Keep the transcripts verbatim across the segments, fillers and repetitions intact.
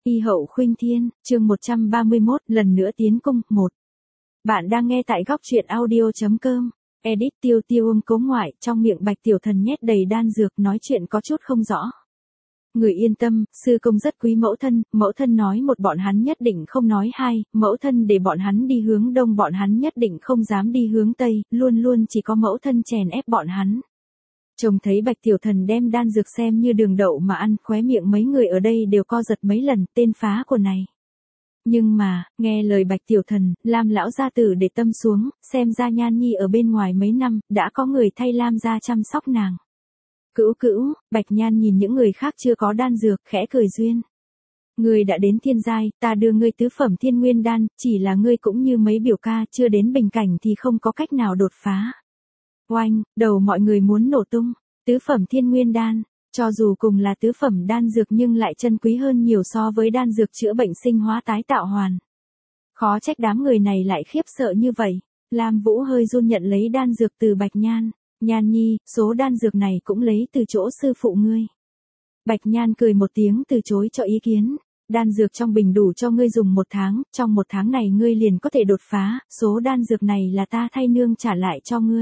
Y hậu khuynh thiên, chương một trăm ba mươi mốt, lần nữa tiến cung, một. Bạn đang nghe tại góc truyện audio.com. Edit Tiêu Tiêu ôm cố ngoại, trong miệng Bạch Tiểu Thần nhét đầy đan dược, nói chuyện có chút không rõ. Người yên tâm, sư công rất quý mẫu thân, mẫu thân nói một bọn hắn nhất định không nói hai, mẫu thân để bọn hắn đi hướng đông bọn hắn nhất định không dám đi hướng tây, luôn luôn chỉ có mẫu thân chèn ép bọn hắn. Trông thấy Bạch Tiểu Thần đem đan dược xem như đường đậu mà ăn, khóe miệng mấy người ở đây đều co giật mấy lần, tên phá của này. Nhưng mà, nghe lời Bạch Tiểu Thần, Lam lão gia tử để tâm xuống, xem ra Nhan Nhi ở bên ngoài mấy năm, đã có người thay Lam gia chăm sóc nàng. Cữu cữu, Bạch Nhan nhìn những người khác chưa có đan dược, khẽ cười duyên. Ngươi đã đến thiên giai, ta đưa ngươi tứ phẩm thiên nguyên đan, chỉ là ngươi cũng như mấy biểu ca, chưa đến bình cảnh thì không có cách nào đột phá. Oanh, đầu mọi người muốn nổ tung, tứ phẩm thiên nguyên đan, cho dù cùng là tứ phẩm đan dược nhưng lại chân quý hơn nhiều so với đan dược chữa bệnh sinh hóa tái tạo hoàn. Khó trách đám người này lại khiếp sợ như vậy. Lam Vũ hơi run nhận lấy đan dược từ Bạch Nhan. Nhan Nhi, số đan dược này cũng lấy từ chỗ sư phụ ngươi. Bạch Nhan cười một tiếng từ chối cho ý kiến. Đan dược trong bình đủ cho ngươi dùng một tháng, trong một tháng này ngươi liền có thể đột phá, số đan dược này là ta thay nương trả lại cho ngươi.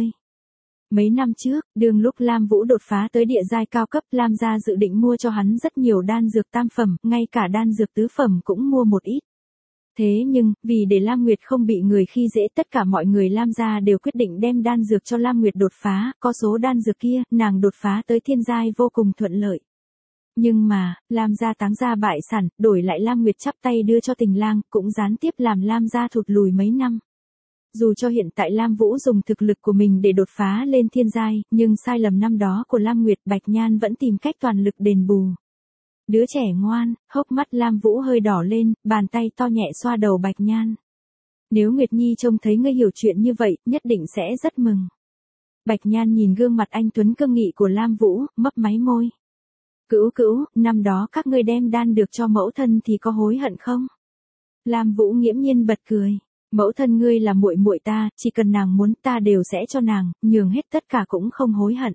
Mấy năm trước, đường lúc Lam Vũ đột phá tới địa giai cao cấp, Lam gia dự định mua cho hắn rất nhiều đan dược tam phẩm, ngay cả đan dược tứ phẩm cũng mua một ít. Thế nhưng, vì để Lam Nguyệt không bị người khi dễ, tất cả mọi người Lam gia đều quyết định đem đan dược cho Lam Nguyệt đột phá, có số đan dược kia, nàng đột phá tới thiên giai vô cùng thuận lợi. Nhưng mà, Lam gia táng gia bại sản, đổi lại Lam Nguyệt chắp tay đưa cho Tình Lang, cũng gián tiếp làm Lam gia thụt lùi mấy năm. Dù cho hiện tại Lam Vũ dùng thực lực của mình để đột phá lên thiên giai, nhưng sai lầm năm đó của Lam Nguyệt, Bạch Nhan vẫn tìm cách toàn lực đền bù. Đứa trẻ ngoan, hốc mắt Lam Vũ hơi đỏ lên, bàn tay to nhẹ xoa đầu Bạch Nhan. Nếu Nguyệt Nhi trông thấy ngươi hiểu chuyện như vậy, nhất định sẽ rất mừng. Bạch Nhan nhìn gương mặt anh tuấn cương nghị của Lam Vũ, mấp máy môi. Cữu cữu, năm đó các ngươi đem đan được cho mẫu thân thì có hối hận không? Lam Vũ nghiễm nhiên bật cười. Mẫu thân ngươi là muội muội ta, chỉ cần nàng muốn ta đều sẽ cho nàng, nhường hết tất cả cũng không hối hận.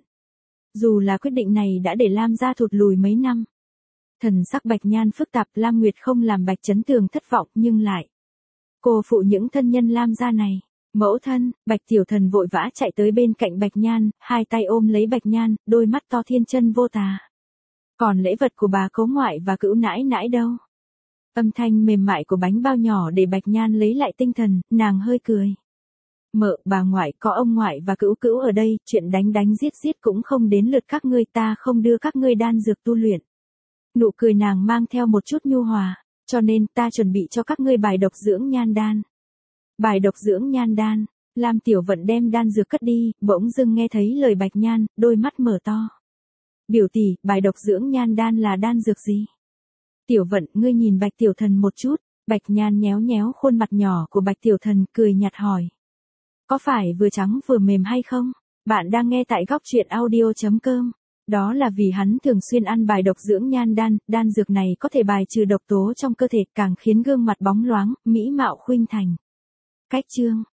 Dù là quyết định này đã để Lam gia thụt lùi mấy năm. Thần sắc Bạch Nhan phức tạp, Lam Nguyệt không làm Bạch Chấn Tường thất vọng nhưng lại. Cô phụ những thân nhân Lam gia này. Mẫu thân, Bạch Tiểu Thần vội vã chạy tới bên cạnh Bạch Nhan, hai tay ôm lấy Bạch Nhan, đôi mắt to thiên chân vô tà. Còn lễ vật của bà cố ngoại và cữu nãi nãi đâu? Âm thanh mềm mại của bánh bao nhỏ để Bạch Nhan lấy lại tinh thần, nàng hơi cười. Mợ, bà ngoại, có ông ngoại và cữu cữu ở đây, chuyện đánh đánh giết giết cũng không đến lượt các ngươi, ta không đưa các ngươi đan dược tu luyện. Nụ cười nàng mang theo một chút nhu hòa, cho nên ta chuẩn bị cho các ngươi bài độc dưỡng nhan đan. Bài độc dưỡng nhan đan, Lam Tiểu Vận đem đan dược cất đi, bỗng dưng nghe thấy lời Bạch Nhan, đôi mắt mở to. Biểu tỷ, bài độc dưỡng nhan đan là đan dược gì? Tiểu Vận, ngươi nhìn Bạch Tiểu Thần một chút. Bạch Nhan nhéo nhéo khuôn mặt nhỏ của Bạch Tiểu Thần, cười nhạt hỏi. Có phải vừa trắng vừa mềm hay không? Bạn đang nghe tại góc truyện audio.com. Đó là vì hắn thường xuyên ăn bài độc dưỡng nhan đan, đan dược này có thể bài trừ độc tố trong cơ thể, càng khiến gương mặt bóng loáng, mỹ mạo khuynh thành. Cách chương,